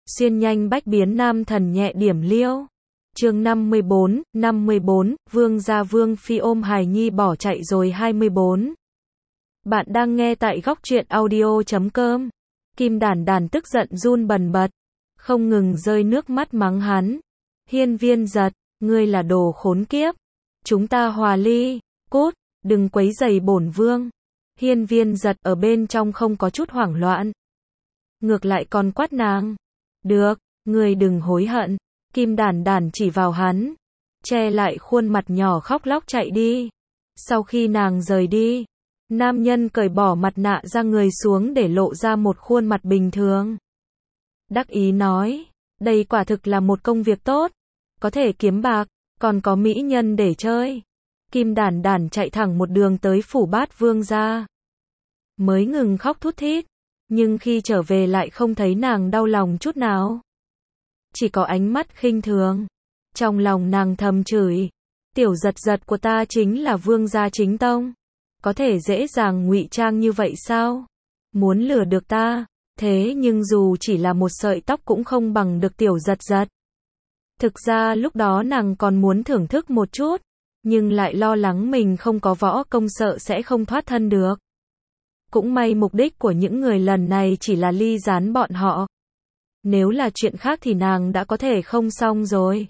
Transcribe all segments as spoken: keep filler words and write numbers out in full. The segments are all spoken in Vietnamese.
Xuyên nhanh bách biến nam thần nhẹ điểm liêu. Chương năm mươi bốn, năm mươi bốn, Vương gia Vương phi ôm hài nhi bỏ chạy rồi hai mươi bốn. Bạn đang nghe tại góc truyện audio chấm com. Kim Đản Đản tức giận run bần bật, không ngừng rơi nước mắt mắng hắn. Hiên Viên Giật, ngươi là đồ khốn kiếp. Chúng ta hòa ly, cút, đừng quấy rầy bổn vương. Hiên Viên Giật ở bên trong không có chút hoảng loạn. Ngược lại còn quát nàng. Được, ngươi đừng hối hận. Kim Đản Đản chỉ vào hắn, che lại khuôn mặt nhỏ khóc lóc chạy đi. Sau khi nàng rời đi, nam nhân cởi bỏ mặt nạ ra người xuống để lộ ra một khuôn mặt bình thường. Đắc ý nói, đây quả thực là một công việc tốt, có thể kiếm bạc, còn có mỹ nhân để chơi. Kim Đản Đản chạy thẳng một đường tới phủ Bát Vương gia. Mới ngừng khóc thút thít, nhưng khi trở về lại không thấy nàng đau lòng chút nào. Chỉ có ánh mắt khinh thường. Trong lòng nàng thầm chửi, tiểu giật giật của ta chính là vương gia chính tông. Có thể dễ dàng ngụy trang như vậy sao? Muốn lừa được ta, thế nhưng dù chỉ là một sợi tóc cũng không bằng được tiểu giật giật. Thực ra lúc đó nàng còn muốn thưởng thức một chút, nhưng lại lo lắng mình không có võ công sợ sẽ không thoát thân được. Cũng may mục đích của những người lần này chỉ là ly gián bọn họ. Nếu là chuyện khác thì nàng đã có thể không xong rồi.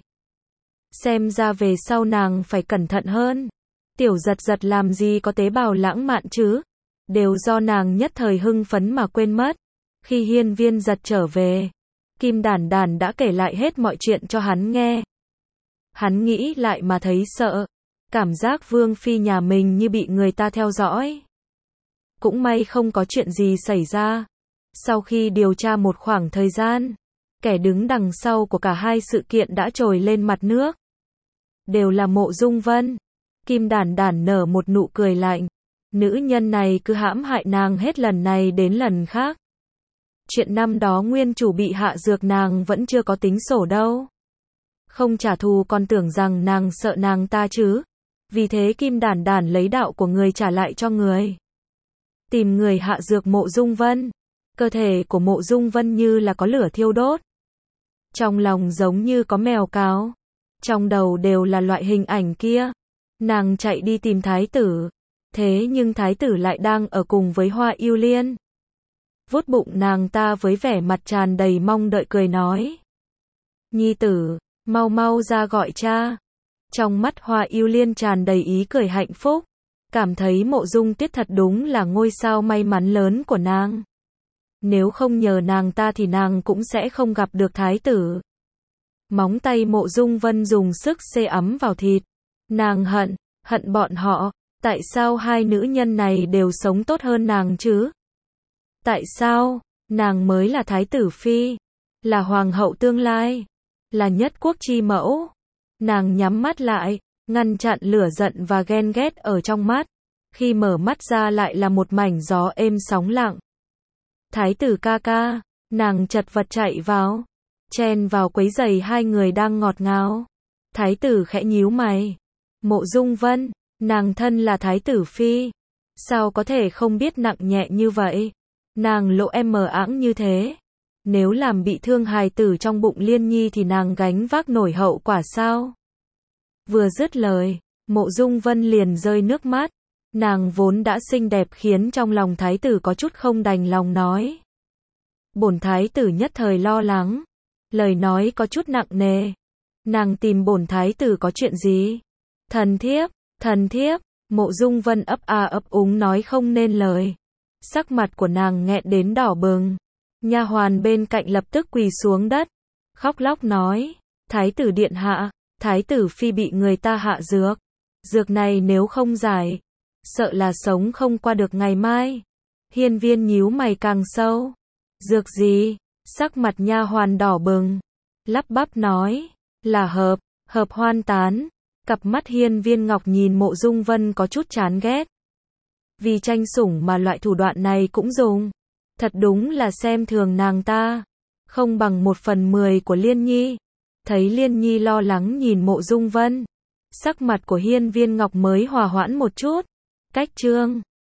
Xem ra về sau nàng phải cẩn thận hơn. Tiểu giật giật làm gì có tế bào lãng mạn chứ? Đều do nàng nhất thời hưng phấn mà quên mất. Khi Hiên Viên Giật trở về, Kim Đản Đản đã kể lại hết mọi chuyện cho hắn nghe. Hắn nghĩ lại mà thấy sợ. Cảm giác Vương phi nhà mình như bị người ta theo dõi. Cũng may không có chuyện gì xảy ra. Sau khi điều tra một khoảng thời gian, kẻ đứng đằng sau của cả hai sự kiện đã trồi lên mặt nước. Đều là Mộ Dung Vân. Kim Đản Đản nở một nụ cười lạnh. Nữ nhân này cứ hãm hại nàng hết lần này đến lần khác. Chuyện năm đó nguyên chủ bị hạ dược nàng vẫn chưa có tính sổ đâu. Không trả thù còn tưởng rằng nàng sợ nàng ta chứ. Vì thế Kim Đản Đản lấy đạo của người trả lại cho người. Tìm người hạ dược Mộ Dung Vân. Cơ thể của Mộ Dung Vân như là có lửa thiêu đốt. Trong lòng giống như có mèo cáo. Trong đầu đều là loại hình ảnh kia. Nàng chạy đi tìm thái tử. Thế nhưng thái tử lại đang ở cùng với Hoa Yêu Liên. Vuốt bụng nàng ta với vẻ mặt tràn đầy mong đợi cười nói. Nhi tử, mau mau ra gọi cha. Trong mắt Hoa Yêu Liên tràn đầy ý cười hạnh phúc. Cảm thấy Mộ Dung Tuyết thật đúng là ngôi sao may mắn lớn của nàng. Nếu không nhờ nàng ta thì nàng cũng sẽ không gặp được thái tử. Móng tay Mộ Dung Vân dùng sức xê ấm vào thịt. Nàng hận, hận bọn họ. Tại sao hai nữ nhân này đều sống tốt hơn nàng chứ? Tại sao, nàng mới là thái tử phi, là hoàng hậu tương lai, là nhất quốc chi mẫu. Nàng nhắm mắt lại, ngăn chặn lửa giận và ghen ghét ở trong mắt. Khi mở mắt ra lại là một mảnh gió êm sóng lặng. Thái tử ca ca, nàng chật vật chạy vào, chen vào quấy giày hai người đang ngọt ngào. Thái tử khẽ nhíu mày. Mộ Dung Vân, nàng thân là thái tử phi, sao có thể không biết nặng nhẹ như vậy? Nàng lộ em mờ ẵng như thế. Nếu làm bị thương hài tử trong bụng Liên Nhi thì nàng gánh vác nổi hậu quả sao? Vừa dứt lời, Mộ Dung Vân liền rơi nước mắt. Nàng vốn đã xinh đẹp khiến trong lòng thái tử có chút không đành lòng nói. Bổn thái tử nhất thời lo lắng. Lời nói có chút nặng nề. Nàng tìm bổn thái tử có chuyện gì? Thần thiếp, thần thiếp, Mộ Dung Vân ấp a ấp úng nói không nên lời. Sắc mặt của nàng nghẹn đến đỏ bừng. Nha hoàn bên cạnh lập tức quỳ xuống đất, khóc lóc nói, thái tử điện hạ, thái tử phi bị người ta hạ dược. Dược này nếu không giải, sợ là sống không qua được ngày mai. Hiên Viên nhíu mày càng sâu. Dược gì? Sắc mặt nha hoàn đỏ bừng, lắp bắp nói, là hợp, hợp hoan tán. Cặp mắt Hiên Viên Ngọc nhìn Mộ Dung Vân có chút chán ghét. Vì tranh sủng mà loại thủ đoạn này cũng dùng. Thật đúng là xem thường nàng ta. Không bằng một phần mười của Liên Nhi. Thấy Liên Nhi lo lắng nhìn Mộ Dung Vân, sắc mặt của Hiên Viên Ngọc mới hòa hoãn một chút. Cách chương